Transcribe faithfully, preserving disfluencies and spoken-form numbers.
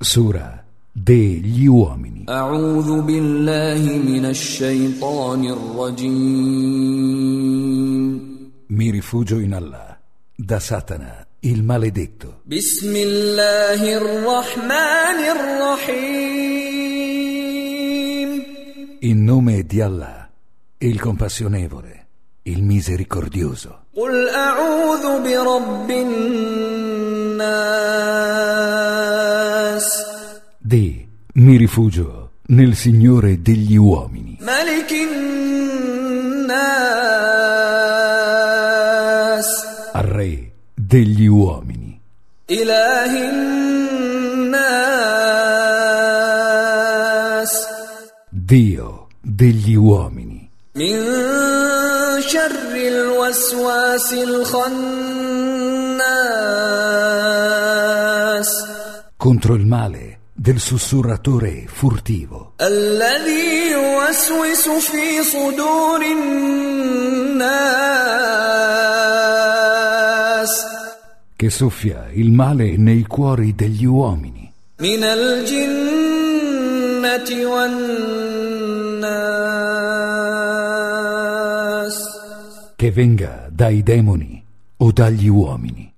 Sura degli uomini. A'udhu billahi minash shaitanir rajim. Mi rifugio in Allah, da Satana, il maledetto. Bismillahir rahmanir rahim. In nome di Allah, il compassionevole, il misericordioso. Qul a'udhu bi rabbin nas. Di, mi rifugio nel Signore degli uomini. Malikin nas. Al Re degli uomini. Ilahin nas. Dio degli uomini. Min sharril waswasil khannas. Contro il male del sussurratore furtivo. Alladhi yuwaswisu fi sudurin nas. Che soffia il male nei cuori degli uomini. Minal jinnati wan nas. Che venga dai demoni o dagli uomini.